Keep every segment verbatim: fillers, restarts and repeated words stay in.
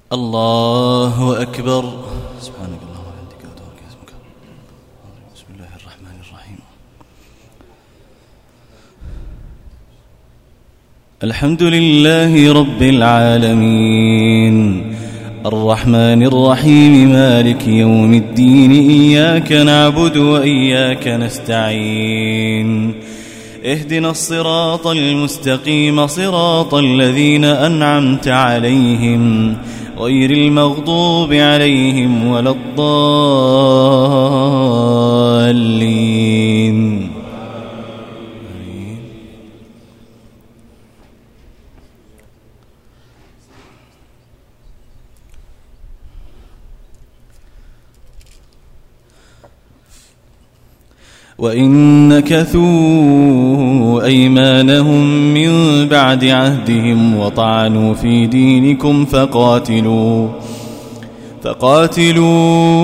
الله أكبر. سبحانك اللهم وبحمدك وتبارك اسمك. بسم الله الرحمن الرحيم. الحمد لله رب العالمين الرحمن الرحيم مالك يوم الدين إياك نعبد وإياك نستعين اهدنا الصراط المستقيم صراط الذين أنعمت عليهم غير المغضوب عليهم ولا الضالين. وإن نكثوا أيمانهم من بعد عهدهم وطعنوا في دينكم فقاتلوا فقاتلوا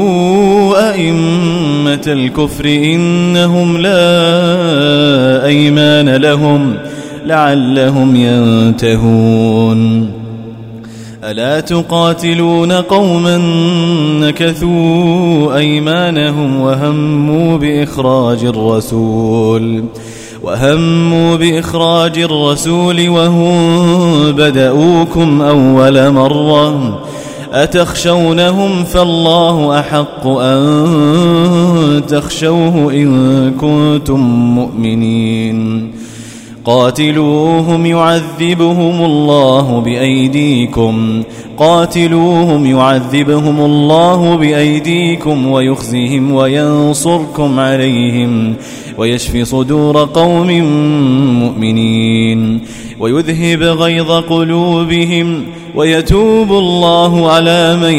أئمة الكفر إنهم لا أيمان لهم لعلهم ينتهون. ألا تقاتلون قوما نكثوا أيمانهم وهموا بإخراج الرسول وهموا بإخراج الرسول وهم بدؤوكم أول مرة أتخشونهم فالله أحق أن تخشوه إن كنتم مؤمنين. قاتلوهم يعذبهم الله بأيديكم قاتلوهم يعذبهم الله بأيديكم ويخزهم وينصركم عليهم ويشفي صدور قوم مؤمنين ويذهب غيظ قلوبهم ويتوب الله على من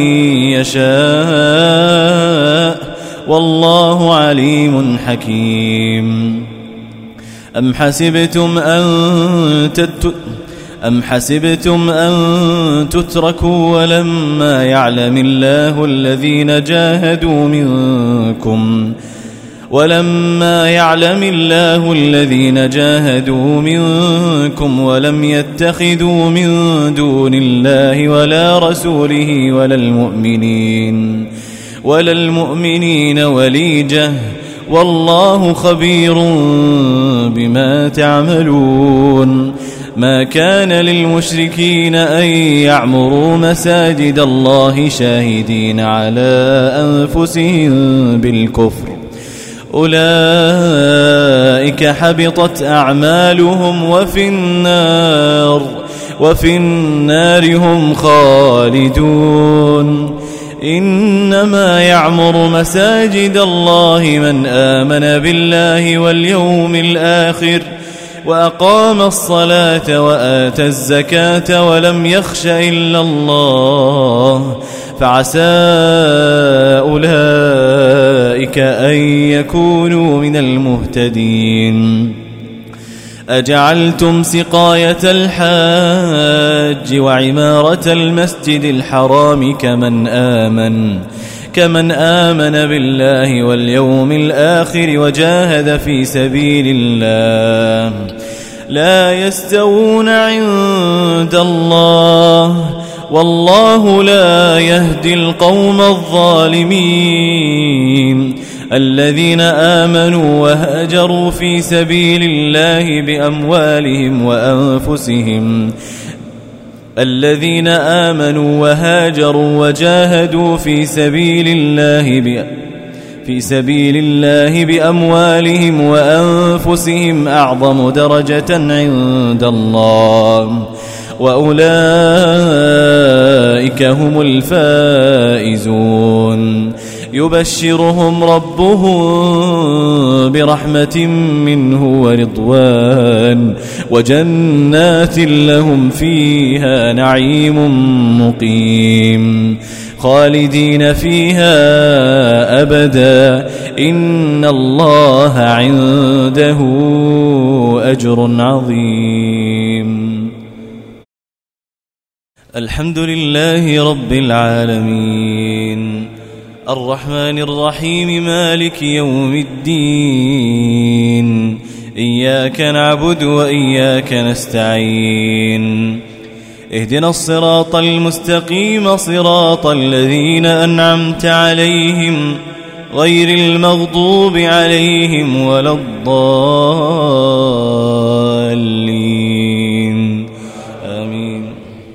يشاء والله عليم حكيم. أم حسبتم أن تت... أم حسبتم أن تتركوا ولما يعلم الله الذين جاهدوا منكم ولما يعلم الله الذين جاهدوا منكم ولم يتخذوا من دون الله ولا رسوله ولا المؤمنين ولا المؤمنين وليجة والله خبير بما تعملون. ما كان للمشركين أن يعمروا مساجد الله شاهدين على أنفسهم بالكفر أولئك حبطت أعمالهم وفي النار وفي النار هم خالدون. إنما يعمر مساجد الله من آمن بالله واليوم الآخر وأقام الصلاة وآتى الزكاة ولم يخش إلا الله فعسى أولئك أن يكونوا من المهتدين. أجعلتم سقاية الحاج وعمارة المسجد الحرام كمن آمن كمن آمن بالله واليوم الآخر وجاهد في سبيل الله لا يستوون عند الله والله لا يهدي القوم الظالمين. الذين آمنوا وهاجروا في سبيل الله بأموالهم وأنفسهم الذين آمنوا وهاجروا وجاهدوا في سبيل الله ب... في سبيل الله بأموالهم وأنفسهم أعظم درجة عند الله وأولئك هم الفائزون. يبشرهم ربهم برحمة منه ورضوان وجنات لهم فيها نعيم مقيم خالدين فيها أبدا إن الله عنده أجر عظيم. الحمد لله رب العالمين الرحمن الرحيم مالك يوم الدين إياك نعبد وإياك نستعين اهدنا الصراط المستقيم صراط الذين أنعمت عليهم غير المغضوب عليهم ولا الضالين آمين.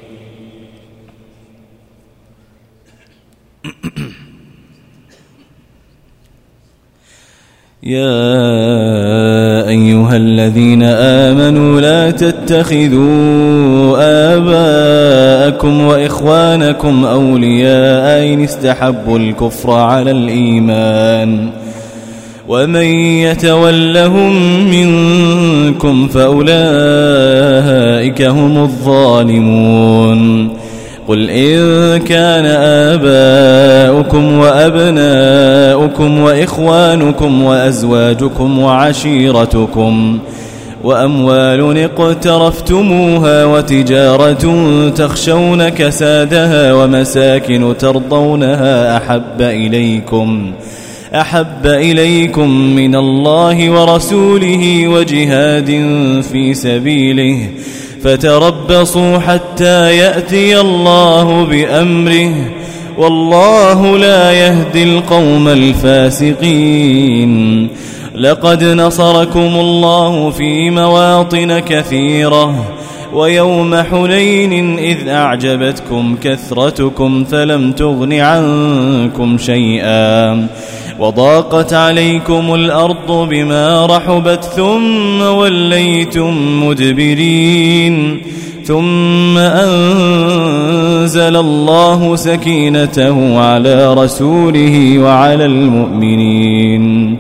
يا أيها الذين آمنوا لا تتخذوا آباءكم وإخوانكم أولياء إن استحبوا الكفر على الإيمان ومن يتولهم منكم فأولئك هم الظالمون. قل إن كان آباؤكم وأبناؤكم وإخوانكم وأزواجكم وعشيرتكم وأموال اقترفتموها وتجارة تخشون كسادها ومساكن ترضونها أحب إليكم أحب إليكم من الله ورسوله وجهاد في سبيله فتربصوا حتى يأتي الله بأمره والله لا يهدي القوم الفاسقين. لقد نصركم الله في مواطن كثيرة ويوم حنين إذ أعجبتكم كثرتكم فلم تغن عنكم شيئا وضاقت عليكم الأرض بما رحبت ثم وليتم مدبرين ثم أنزل الله سكينته على رسوله وعلى المؤمنين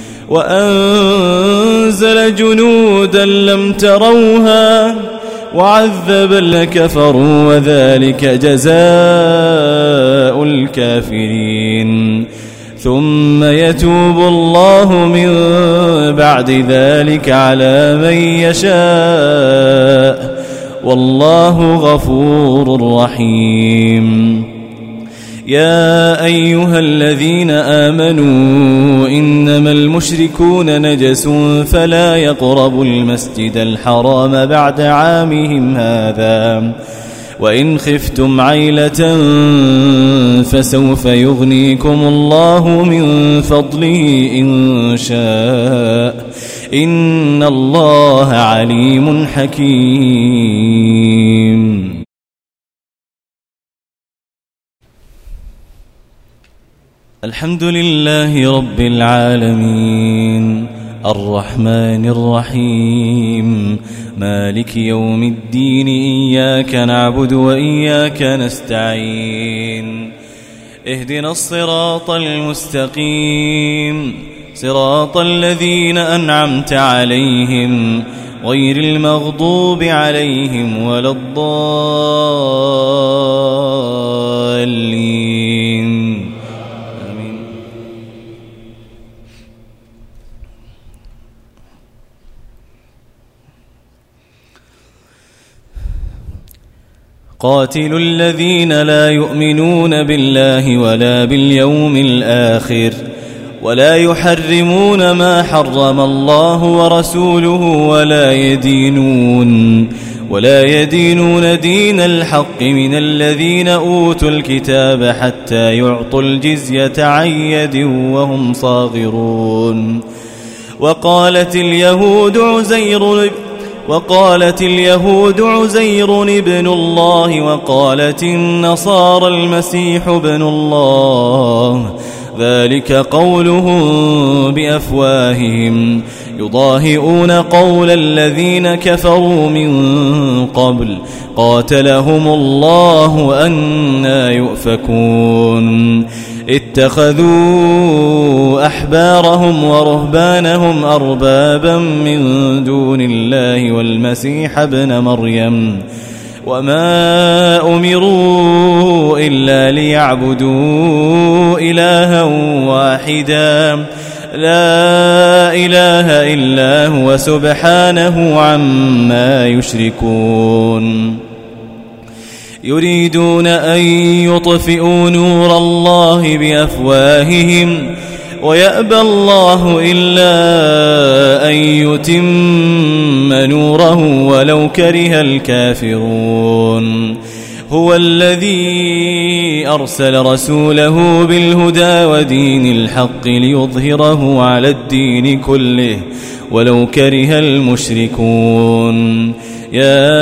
وأنزل جنودا لم تروها وعذب الكفروا وذلك جزاء الكافرين. ثم يتوب الله من بعد ذلك على من يشاء والله غفور رحيم. يا أيها الذين آمنوا إنما المشركون نجس فلا يقربوا المسجد الحرام بعد عامهم هذا وإن خفتم عيلة فسوف يغنيكم الله من فضله إن شاء إن الله عليم حكيم. الحمد لله رب العالمين الرحمن الرحيم مالك يوم الدين إياك نعبد وإياك نستعين اهدنا الصراط المستقيم صراط الذين أنعمت عليهم غير المغضوب عليهم ولا الضالين آمين. قاتلوا الذين لا يؤمنون بالله ولا باليوم الآخر ولا يحرمون ما حرم الله ورسوله ولا يدينون ولا يدينون دين الحق من الذين أوتوا الكتاب حتى يعطوا الجزية عن يد وهم صاغرون. وقالت اليهود عزير وقالت اليهود عزير ابن الله وقالت النصارى المسيح ابن الله ذلك قولهم بأفواههم يضاهئون قول الذين كفروا من قبل قاتلهم الله أنى يؤفكون. اتخذوا أحبارهم ورهبانهم أربابا من دون الله والمسيح ابن مريم وما أمروا إلا ليعبدوا إلها واحدا لا إله إلا هو سبحانه عما يشركون. يريدون أن يطفئوا نور الله بأفواههم ويأبى الله إلا أن يتم نوره ولو كره الكافرون. هو الذي أرسل رسوله بالهدى ودين الحق ليظهره على الدين كله ولو كره المشركون. يا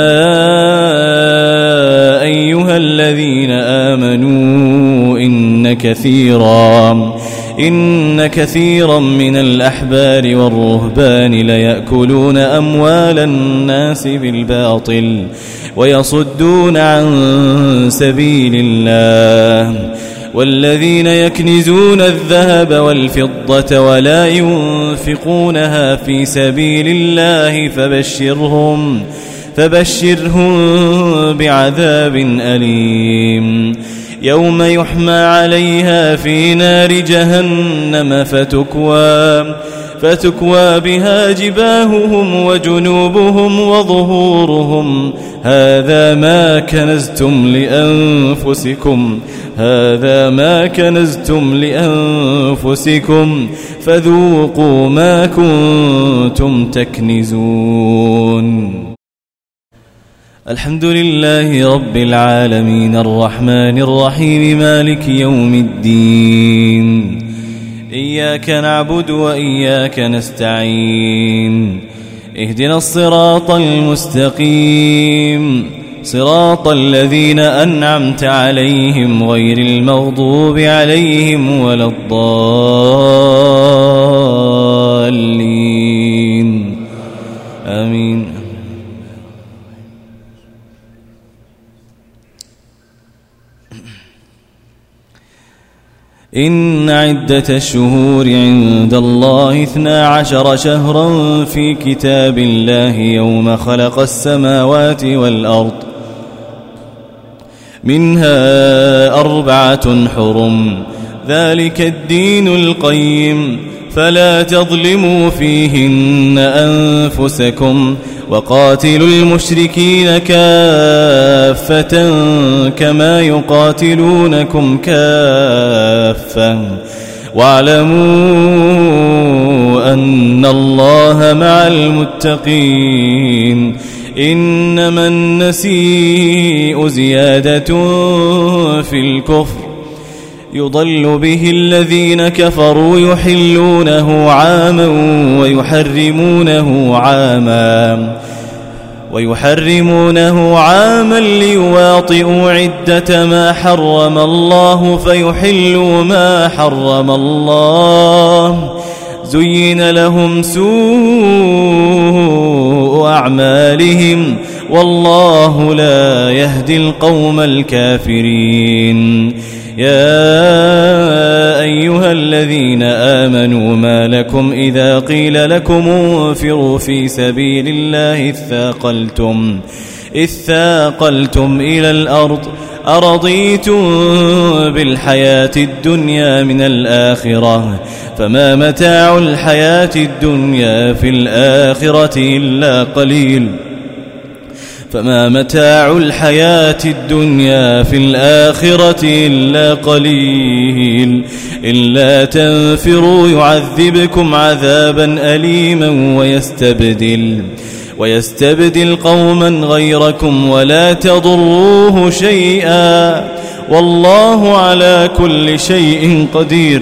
أيها الذين آمنوا إن كثيرا إن كثيرا من الأحبار والرهبان ليأكلون أموال الناس بالباطل ويصدون عن سبيل الله. والذين يكنزون الذهب والفضة ولا ينفقونها في سبيل الله فبشرهم فبشرهم بعذاب أليم يوم يحمى عليها في نار جهنم فتكوى فتكوى بها جباههم وجنوبهم وظهورهم هذا ما كنزتم لأنفسكم هذا ما كنزتم لأنفسكم فذوقوا ما كنتم تكنزون. الحمد لله رب العالمين الرحمن الرحيم مالك يوم الدين. إياك نعبد وإياك نستعين. اهدنا الصراط المستقيم صراط الذين أنعمت عليهم غير المغضوب عليهم ولا الضالين. آمين. إن عدة الشهور عند الله اثنا عشر شهرا في كتاب الله يوم خلق السماوات والأرض منها أربعة حرم ذلك الدين القيم فلا تظلموا فيهن أنفسكم وقاتلوا المشركين كافة كما يقاتلونكم كافة واعلموا أن الله مع المتقين. إنما النسيء زيادة في الكفر يضل به الذين كفروا يحلونه عاما ويحرمونه عاما ويحرمونه عاما ليواطئوا عدة ما حرم الله فيحلوا ما حرم الله. زين لهم سوء أعمالهم والله لا يهدي القوم الكافرين. يا أيها الذين آمنوا ما لكم إذا قيل لكم انفروا في سبيل الله اثاقلتم اثاقلتم إلى الأرض أرضيتم بالحياة الدنيا من الآخرة فما متاع الحياة الدنيا في الآخرة إلا قليل فما متاع الحياة الدنيا في الآخرة إلا قليل إلا تنفروا يعذبكم عذابا أليما ويستبدل ويستبدل قوما غيركم ولا تضروه شيئا والله على كل شيء قدير.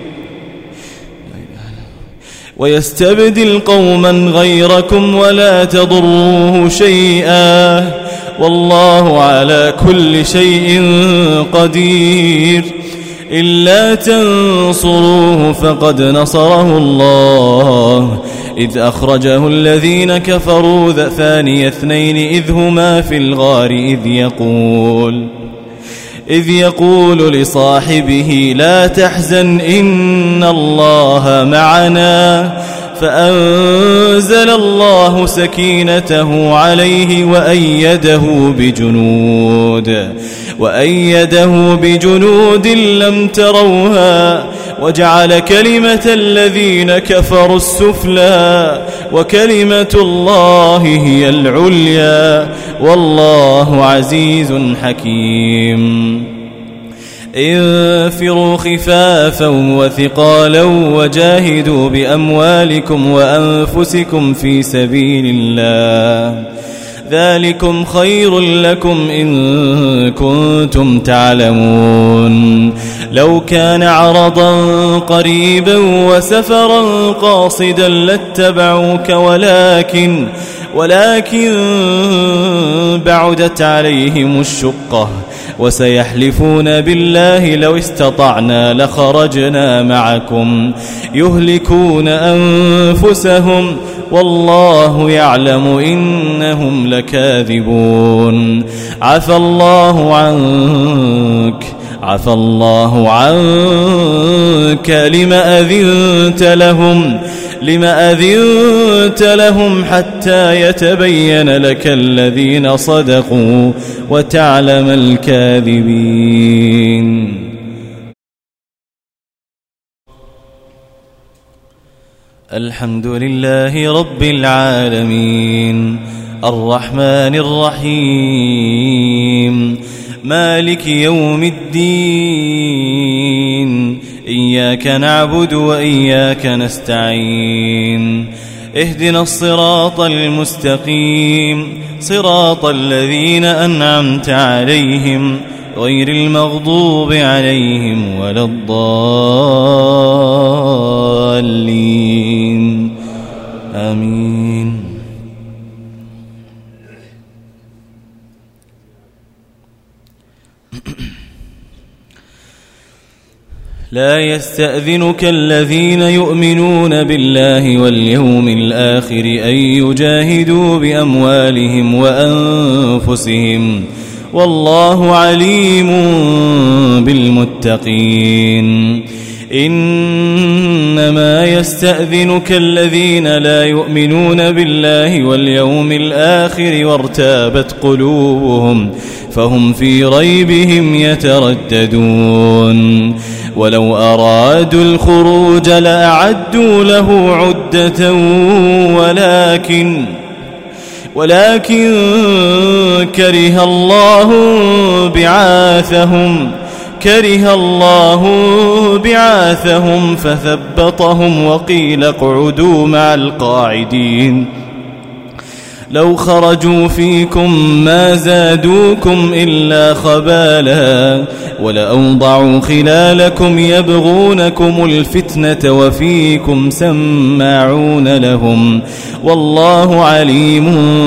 ويستبدل قوما غيركم ولا تضروه شيئا والله على كل شيء قدير. إلا تنصروه فقد نصره الله إذ أخرجه الذين كفروا ثاني اثنين إذ هما في الغار إذ يقول إذ يقول لصاحبه لا تحزن إن الله معنا فأنزل الله سكينته عليه وأيده بجنود وأيده بجنود لم تروها وجعل كلمة الذين كفروا السفلى وكلمة الله هي العليا والله عزيز حكيم. انفروا خفافا وثقالا وجاهدوا بأموالكم وأنفسكم في سبيل الله ذلكم خير لكم إن كنتم تعلمون لو كان عرضا قريبا وسفرا قاصدا لاتبعوك ولكن ولكن بعدت عليهم الشقة وسيحلفون بالله لو استطعنا لخرجنا معكم يهلكون أنفسهم والله يعلم إنهم لكاذبون عفى الله عنك عفى الله عنك لم أذنت لهم لم أذنت لهم حتى يتبين لك الذين صدقوا وتعلم الكاذبين. الحمد لله رب العالمين الرحمن الرحيم مالك يوم الدين إياك نعبد وإياك نستعين اهدنا الصراط المستقيم صراط الذين أنعمت عليهم غير المغضوب عليهم ولا الضالين آمين. لا يستأذنك الذين يؤمنون بالله واليوم الآخر أن يجاهدوا بأموالهم وأنفسهم والله عليم بالمتقين. إنما يستأذنك الذين لا يؤمنون بالله واليوم الآخر وارتابت قلوبهم فهم في ريبهم يترددون ولو أرادوا الخروج لأعدوا له عدة ولكن ولكن كره الله بعاثهم كره الله بعاثهم فثبطهم وقيل اقعدوا مع القاعدين لو خرجوا فيكم ما زادوكم إلا خبالا ولأوضعوا خلالكم يبغونكم الفتنة وفيكم سماعون لهم والله عليم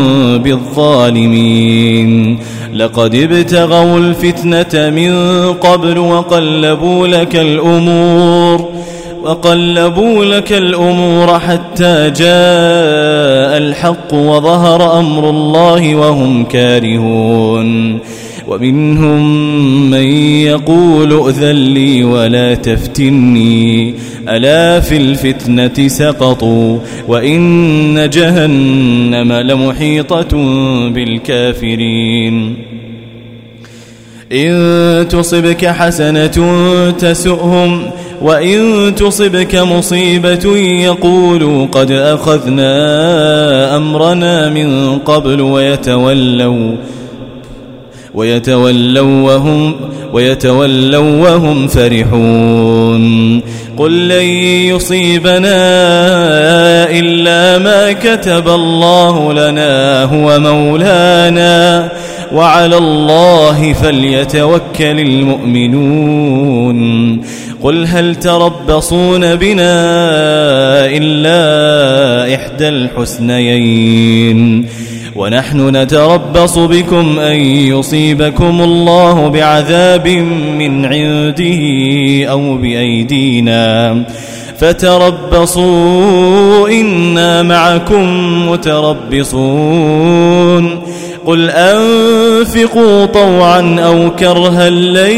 بالظالمين. لقد ابتغوا الفتنة من قبل وقلبوا لك الأمور وقلبوا لك الأمور حتى جاء الحق وظهر أمر الله وهم كارهون. ومنهم من يقول ائذن لي ولا تفتني ألا في الفتنة سقطوا وإن جهنم لمحيطة بالكافرين. إن تصبك حسنة تسؤهم وإن تصبك مصيبة يقولوا قد أخذنا أمرنا من قبل ويتولوا ويتولوا وهم, ويتولوا وهم فرحون. قل لن يصيبنا إلا ما كتب الله لنا هو مولانا وعلى الله فليتوكل المؤمنون. قل هل تربصون بنا إلا إحدى الحسنيين ونحن نتربص بكم أن يصيبكم الله بعذاب من عنده أو بأيدينا فتربصوا إنا معكم متربصون. قل أنفقوا طوعا أو كرها لن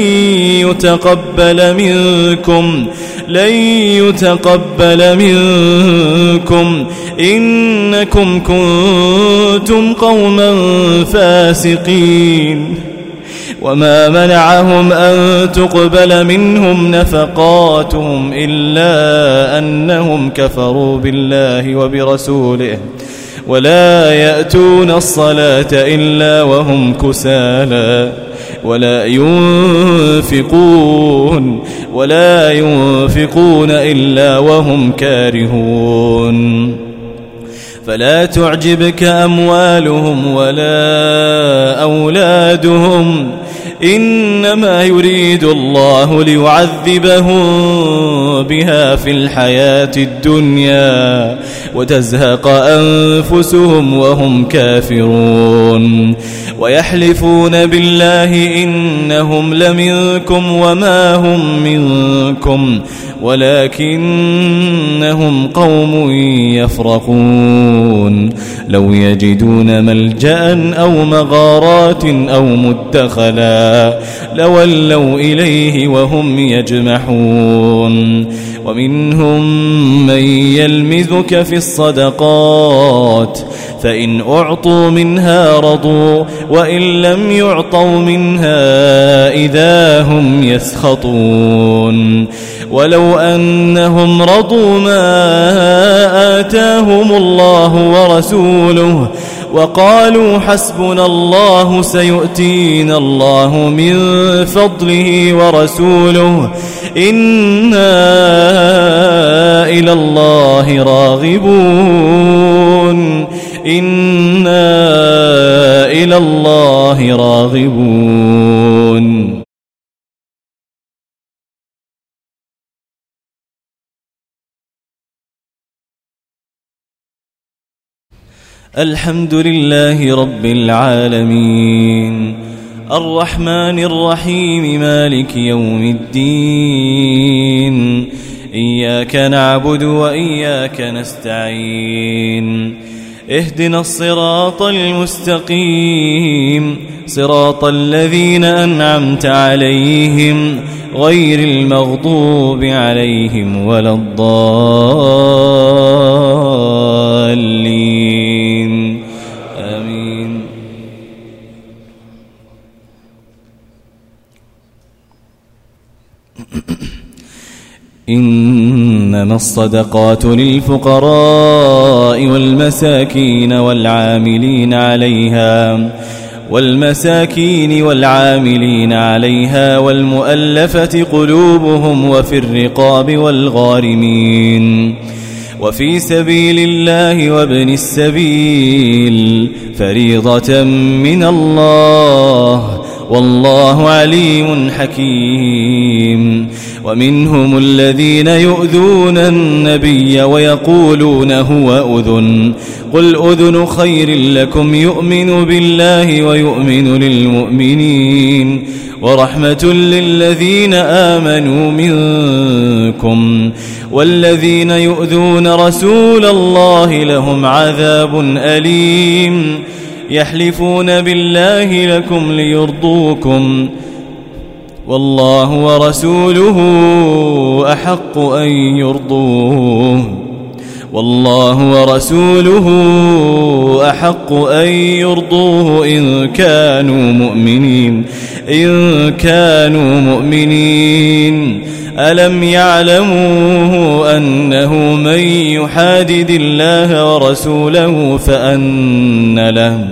يتقبل منكم لن يتقبل منكم إنكم كنتم قوما فاسقين. وما منعهم أن تقبل منهم نفقاتهم إلا أنهم كفروا بالله وبرسوله ولا يأتون الصلاة إلا وهم كسالى ولا ينفقون ولا ينفقون إلا وهم كارهون فلا تعجبك أموالهم ولا أولادهم إنما يريد الله ليعذبهم بها في الحياة الدنيا وتزهق أنفسهم وهم كافرون ويحلفون بالله إنهم لمنكم وما هم منكم ولكنهم قوم يفرقون لو يجدون ملجأ أو مغارات أو مدخلا لولوا إليه وهم يجمحون ومنهم من يلمزك في الصدقات فإن أعطوا منها رضوا وإن لم يعطوا منها إذا هم يسخطون ولو أنهم رضوا ما آتاهم الله ورسوله وقالوا حسبنا الله سيؤتينا الله من فضله ورسوله إنا إلى الله راغبون إنا إلى الله راغبون. الحمد لله رب العالمين الرحمن الرحيم مالك يوم الدين إياك نعبد وإياك نستعين اهدنا الصراط المستقيم صراط الذين أنعمت عليهم غير المغضوب عليهم ولا الضالين آمين. إنما الصدقات للفقراء والمساكين والعاملين عليها والمساكين والعاملين عليها والمؤلفة قلوبهم وفي الرقاب والغارمين وفي سبيل الله وابن السبيل فريضة من الله والله عليم حكيم. ومنهم الذين يؤذون النبي ويقولون هو أذن قل أذن خير لكم يؤمن بالله ويؤمن للمؤمنين ورحمة للذين آمنوا منكم والذين يؤذون رسول الله لهم عذاب أليم يحلفون بالله لكم ليرضوكم والله ورسوله أحق أن يرضوه والله ورسوله أحق أن يرضوه إن كانوا مؤمنين إن كانوا مؤمنين ألم يعلموا أنه من يحادد الله ورسوله فأن له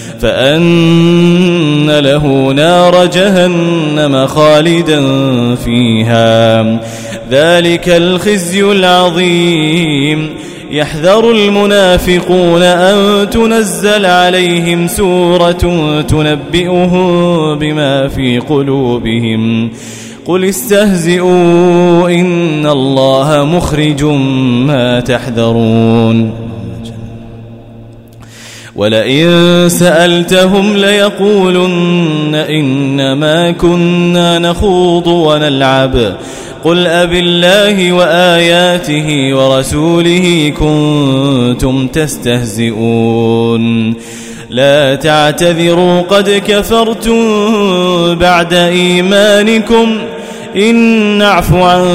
فأن له نار جهنم خالدا فيها ذلك الخزي العظيم. يحذر المنافقون أن تنزل عليهم سورة تنبئهم بما في قلوبهم قل استهزئوا إن الله مخرج ما تحذرون. ولئن سألتهم ليقولن إنما كنا نخوض ونلعب قل أبالله وآياته ورسوله كنتم تستهزئون لا تعتذروا قد كفرتم بعد إيمانكم إن نعف عن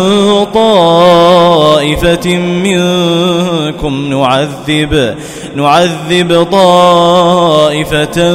طائفة منكم نعذب نعذب طائفة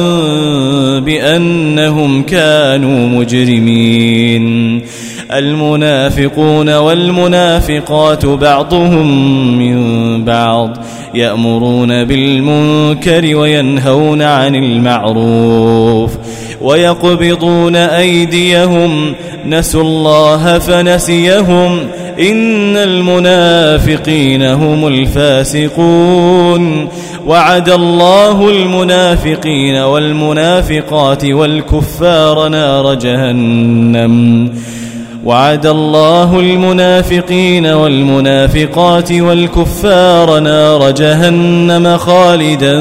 بأنهم كانوا مجرمين. المنافقون والمنافقات بعضهم من بعض يأمرون بالمنكر وينهون عن المعروف ويقبضون أيديهم نسوا الله فنسيهم إن المنافقين هم الفاسقون وعد الله المنافقين والمنافقات والكفار نار جهنم وعد الله المنافقين والمنافقات والكفار نار جهنم خالدا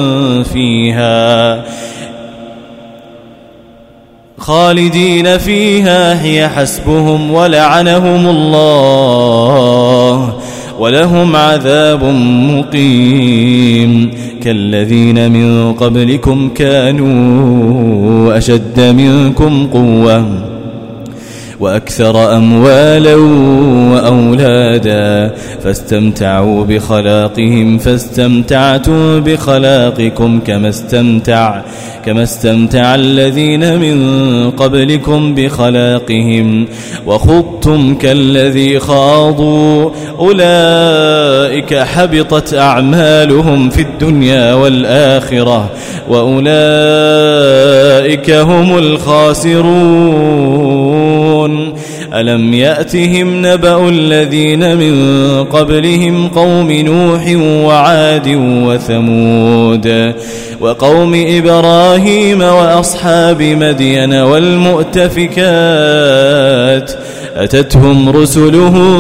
فيها خالدين فيها هي حسبهم ولعنهم الله ولهم عذاب مقيم كالذين من قبلكم كانوا أشد منكم قوة وأكثر أموالا وأولادا فاستمتعوا بخلاقهم فاستمتعتم بخلاقكم كما استمتع كما استمتع الذين من قبلكم بخلاقهم وخضتم كالذي خاضوا أولئك حبطت أعمالهم في الدنيا والآخرة وأولئك هم الخاسرون ألم يأتهم نبأ الذين من قبلهم قوم نوح وعاد وثمود وقوم إبراهيم وأصحاب مدين والمؤتفكات أتتهم رسلهم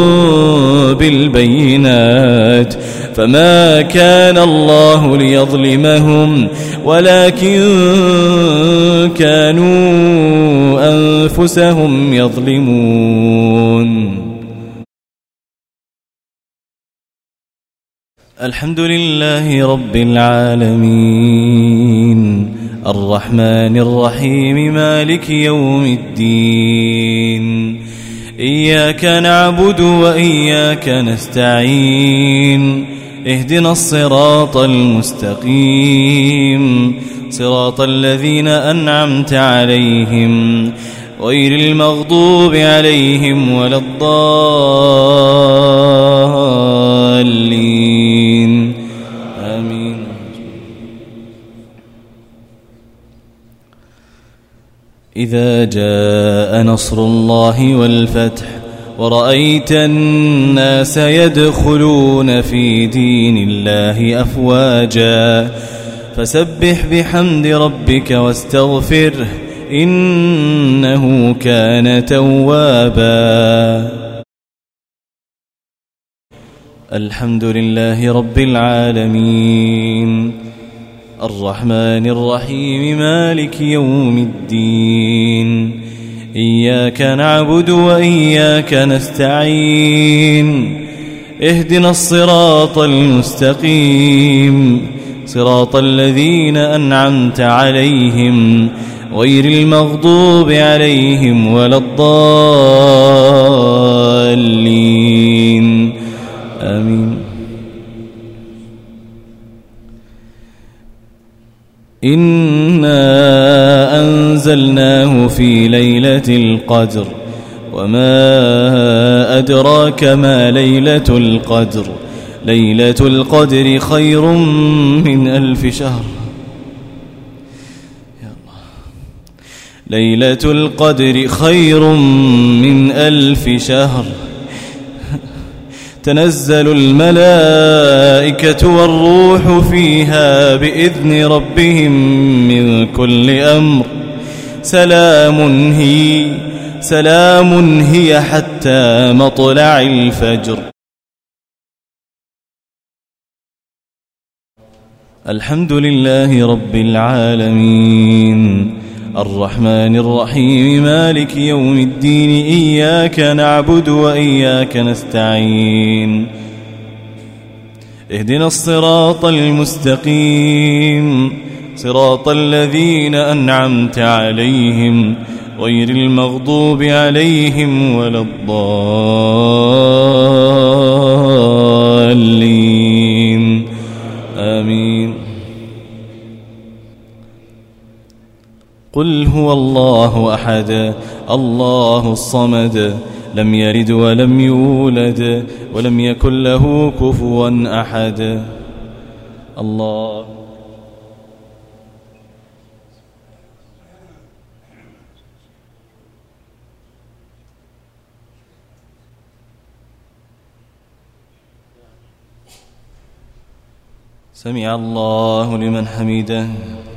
بالبينات فما كان الله ليظلمهم ولكن كانوا أنفسهم يظلمون. الحمد لله رب العالمين الرحمن الرحيم مالك يوم الدين إياك نعبد وإياك نستعين اهدنا الصراط المستقيم صراط الذين أنعمت عليهم غير المغضوب عليهم ولا الضالين آمين. إذا جاء نصر الله والفتح ورأيت الناس يدخلون في دين الله أفواجا فسبح بحمد ربك واستغفره إنه كان توابا. الحمد لله رب العالمين الرحمن الرحيم مالك يوم الدين إياك نعبد وإياك نستعين اهدنا الصراط المستقيم صراط الذين أنعمت عليهم غير المغضوب عليهم ولا الضالين آمين. إنا أنزلناه في ليلة القدر وما أدراك ما ليلة القدر ليلة القدر خير من ألف شهر ليلة القدر خير من ألف شهر تنزل الملائكة والروح فيها بإذن ربهم من كل أمر سلام هي سلام هي حتى مطلع الفجر. الحمد لله رب العالمين الرحمن الرحيم مالك يوم الدين إياك نعبد وإياك نستعين اهدنا الصراط المستقيم صراط الذين أنعمت عليهم غير المغضوب عليهم ولا الضالين آمين. قل هو الله أحد الله الصمد لم يلد ولم يولد ولم يكن له كفوا أحد. الله سمع الله لمن حمده.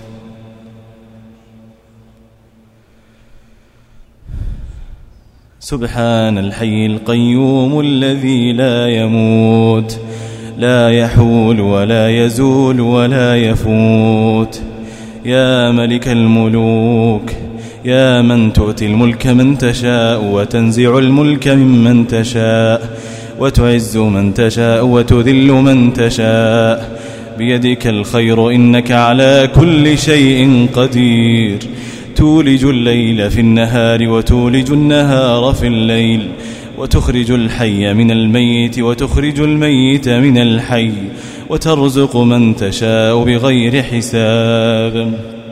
سبحان الحي القيوم الذي لا يموت، لا يحول ولا يزول ولا يفوت. يا ملك الملوك، يا من تؤتي الملك من تشاء وتنزع الملك ممن تشاء وتعز من تشاء وتذل من تشاء، بيدك الخير إنك على كل شيء قدير. تولج الليل في النهار وتولج النهار في الليل، وتخرج الحي من الميت وتخرج الميت من الحي، وترزق من تشاء بغير حساب.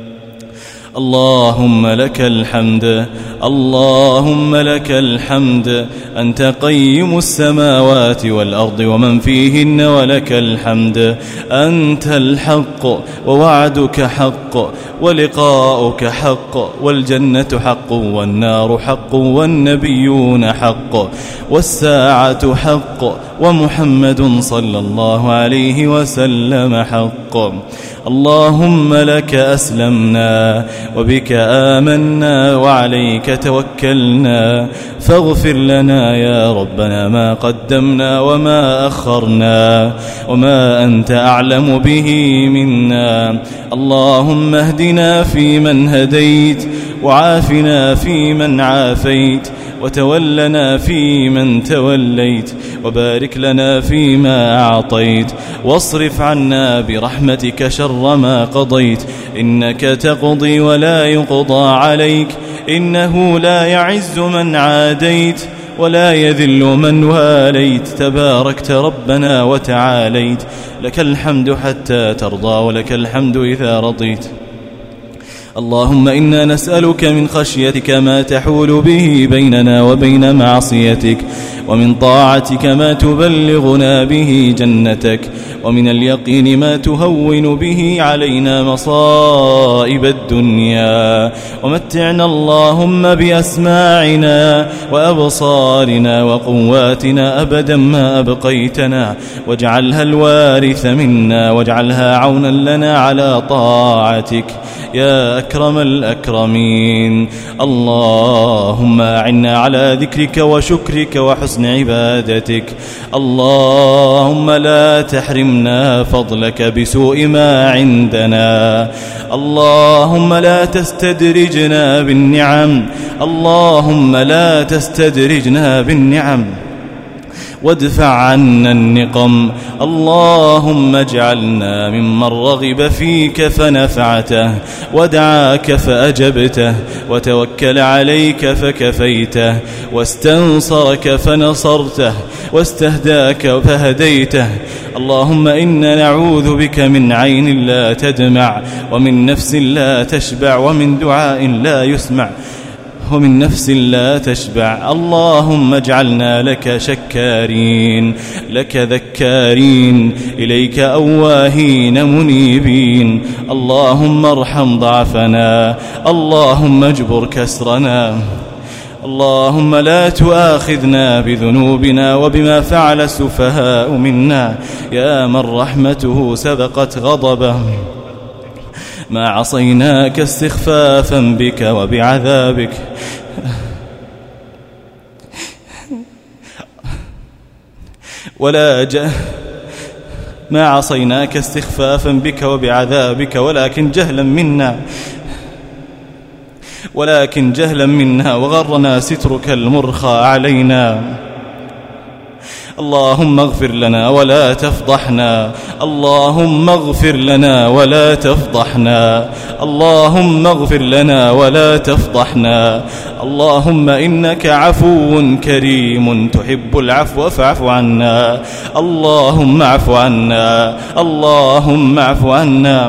اللهم لك الحمد، اللهم لك الحمد، أنت قيم السماوات والأرض ومن فيهن، ولك الحمد. أنت الحق ووعدك حق ولقاؤك حق، والجنة حق والنار حق والنبيون حق والساعة حق ومحمد صلى الله عليه وسلم حق. اللهم لك أسلمنا وبك آمنا وعليك توكلنا، فاغفر لنا يا ربنا ما قدمنا وما أخرنا وما أنت أعلم به منا. اللهم اهدنا فيمن هديت، وعافنا فيمن عافيت، وتولنا فيمن توليت، وبارك لنا فيما أعطيت، واصرف عنا برحمتك شر ما قضيت. إنك تقضي ولا يقضى عليك، إنه لا يعز من عاديت ولا يذل من واليت. تباركت ربنا وتعاليت، لك الحمد حتى ترضى ولك الحمد إذا رضيت. اللهم إنا نسألك من خشيتك ما تحول به بيننا وبين معصيتك، ومن طاعتك ما تبلغنا به جنتك، ومن اليقين ما تهون به علينا مصائب الدنيا. ومتعنا اللهم بأسماعنا وأبصارنا وقواتنا أبدا ما أبقيتنا، واجعلها الوارث منا، واجعلها عونا لنا على طاعتك يا أكرم الأكرمين. اللهم أعنا على ذكرك وشكرك وحسن عبادتك. اللهم لا تحرمنا فضلك بسوء ما عندنا. اللهم لا تستدرجنا بالنعم، اللهم لا تستدرجنا بالنعم وادفع عنا النقم. اللهم اجعلنا ممن رغب فيك فنفعته، ودعاك فأجبته، وتوكل عليك فكفيته، واستنصرك فنصرته، واستهداك فهديته. اللهم إنا نعوذ بك من عين لا تدمع، ومن نفس لا تشبع، ومن دعاء لا يسمع، ومن نفس لا تشبع. اللهم اجعلنا لك شكارين، لك ذكارين، إليك أواهين منيبين. اللهم ارحم ضعفنا، اللهم اجبر كسرنا. اللهم لا تؤاخذنا بذنوبنا وبما فعل السفهاء منا، يا من رحمته سبقت غضبه. ما عصيناك استخفافا بك وبعذابك، ولا ج... ما عصيناك استخفافا بك وبعذابك، ولكن جهلا منا ولكن جهلا منا وغرنا سترك المرخى علينا. اللهم اغفر لنا ولا تفضحنا، اللهم اغفر لنا ولا تفضحنا، اللهم اغفر لنا ولا تفضحنا. اللهم إنك عفو كريم تحب العفو فاعف عنا. اللهم اعف عنا، اللهم اعف عنا،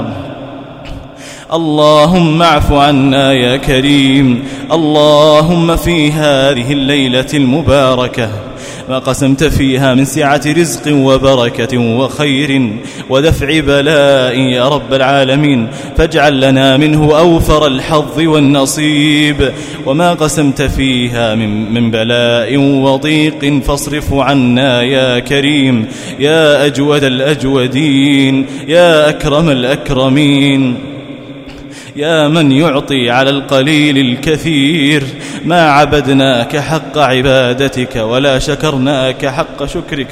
اللهم اعف عنا يا كريم. اللهم في هذه الليلة المباركة ما قسمت فيها من سعة رزق وبركة وخير ودفع بلاء يا رب العالمين، فاجعل لنا منه أوفر الحظ والنصيب. وما قسمت فيها من, من بلاء وضيق فاصرف عنا يا كريم يا أجود الأجودين يا أكرم الأكرمين، يا من يعطي على القليل الكثير. ما عبدناك حق عبادتك ولا شكرناك حق شكرك،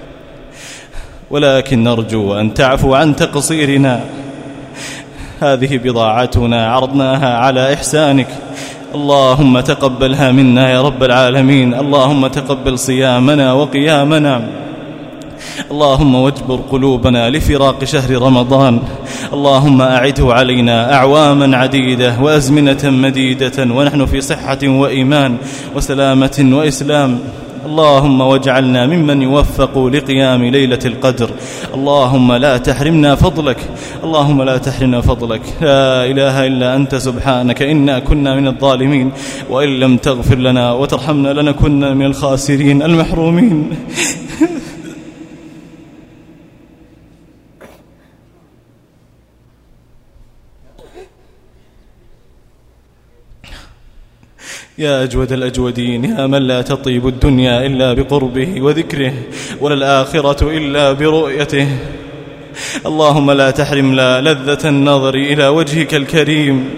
ولكن نرجو أن تعفو عن تقصيرنا. هذه بضاعتنا عرضناها على إحسانك، اللهم تقبلها منا يا رب العالمين. اللهم تقبل صيامنا وقيامنا، اللهم واجبر قلوبنا لفراق شهر رمضان. اللهم أعده علينا أعواما عديدة وأزمنة مديدة ونحن في صحة وإيمان وسلامة وإسلام. اللهم واجعلنا ممن يوفق لقيام ليلة القدر. اللهم لا تحرمنا فضلك، اللهم لا تحرمنا فضلك. لا إله إلا أنت سبحانك إنا كنا من الظالمين، وإن لم تغفر لنا وترحمنا لنكن من الخاسرين المحرومين. يا أجود الأجودين، يا من لا تطيب الدنيا إلا بقربه وذكره ولا الآخرة إلا برؤيته، اللهم لا تحرمنا لذة النظر إلى وجهك الكريم،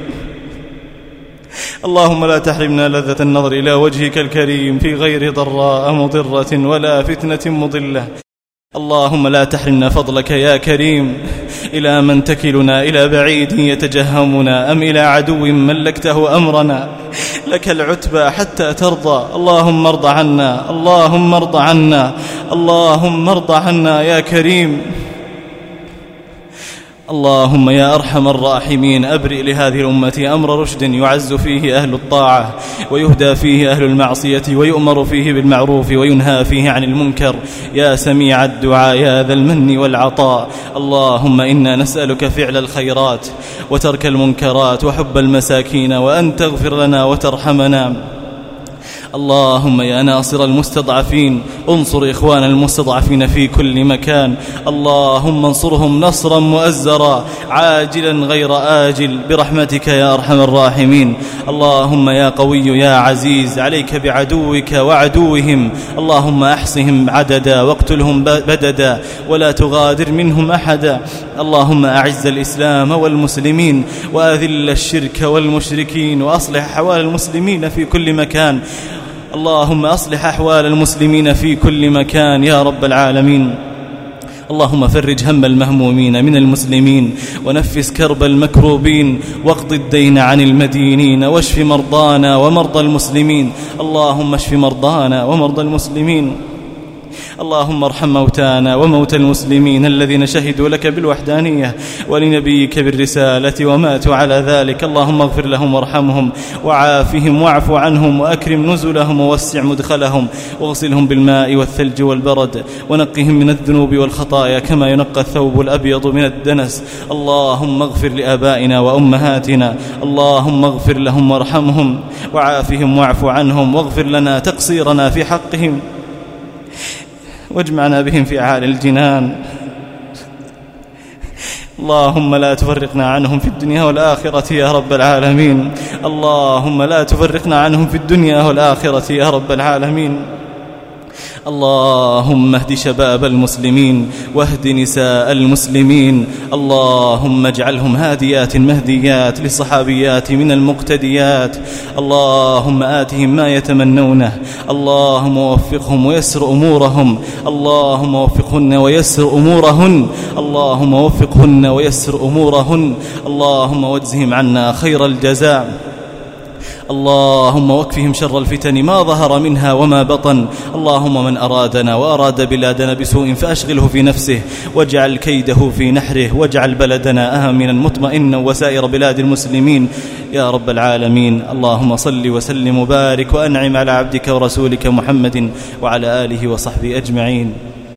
اللهم لا تحرمنا لذة النظر إلى وجهك الكريم في غير ضراء مضرة ولا فتنة مضلة. اللهم لا تحرمنا فضلك يا كريم. إلى من تكلنا؟ إلى بعيد يتجهمنا أم إلى عدو ملكته أمرنا؟ لك العتبى حتى ترضى. اللهم ارض عنا، اللهم ارض عنا، اللهم ارض عنا يا كريم. اللهم يا أرحم الراحمين أبرئ لهذه الأمة أمر رشد يعز فيه أهل الطاعة ويهدى فيه أهل المعصية ويؤمر فيه بالمعروف وينهى فيه عن المنكر. يا سميع الدعاء يا ذا المن والعطاء. اللهم إنا نسألك فعل الخيرات وترك المنكرات وحب المساكين، وأن تغفر لنا وترحمنا. اللهم يا ناصر المستضعفين انصر إخوان المستضعفين في كل مكان. اللهم انصرهم نصرا مؤزرا عاجلا غير آجل برحمتك يا أرحم الراحمين. اللهم يا قوي يا عزيز عليك بعدوك وعدوهم، اللهم أحصهم عددا واقتلهم بددا ولا تغادر منهم أحدا. اللهم أعز الإسلام والمسلمين وأذل الشرك والمشركين وأصلح أحوال المسلمين في كل مكان. اللهم أصلح أحوال المسلمين في كل مكان يا رب العالمين. اللهم فرج هم المهمومين من المسلمين ونفس كرب المكروبين واقض الدين عن المدينين واشف مرضانا ومرضى المسلمين. اللهم اشف مرضانا ومرضى المسلمين. اللهم ارحم موتانا وموتى المسلمين الذين شهدوا لك بالوحدانية ولنبيك بالرسالة وماتوا على ذلك. اللهم اغفر لهم وارحمهم وعافهم واعف عنهم وأكرم نزلهم ووسع مدخلهم واغسلهم بالماء والثلج والبرد ونقهم من الذنوب والخطايا كما ينقى الثوب الأبيض من الدنس. اللهم اغفر لآبائنا وأمهاتنا، اللهم اغفر لهم وارحمهم وعافهم واعف عنهم واغفر لنا تقصيرنا في حقهم واجمعنا بهم في أعالي الجنان. اللهم لا تفرقنا عنهم في الدنيا والآخرة يا رب العالمين. اللهم لا تفرقنا عنهم في الدنيا والآخرة يا رب العالمين. اللهم اهد شباب المسلمين واهد نساء المسلمين. اللهم اجعلهم هاديات مهديات للصحابيات من المقتديات. اللهم آتهم ما يتمنونه. اللهم وفقهم ويسر أمورهم. اللهم وفقهن ويسر أمورهن. اللهم وفقهن ويسر أمورهن. اللهم واجزهم عنا خير الجزاء. اللهم واكفهم شر الفتن ما ظهر منها وما بطن. اللهم من أرادنا وأراد بلادنا بسوء فأشغله في نفسه واجعل كيده في نحره واجعل بلدنا آمنا مطمئنا وسائر بلاد المسلمين يا رب العالمين. اللهم صل وسلم وبارك وأنعم على عبدك ورسولك محمد وعلى آله وصحبه أجمعين.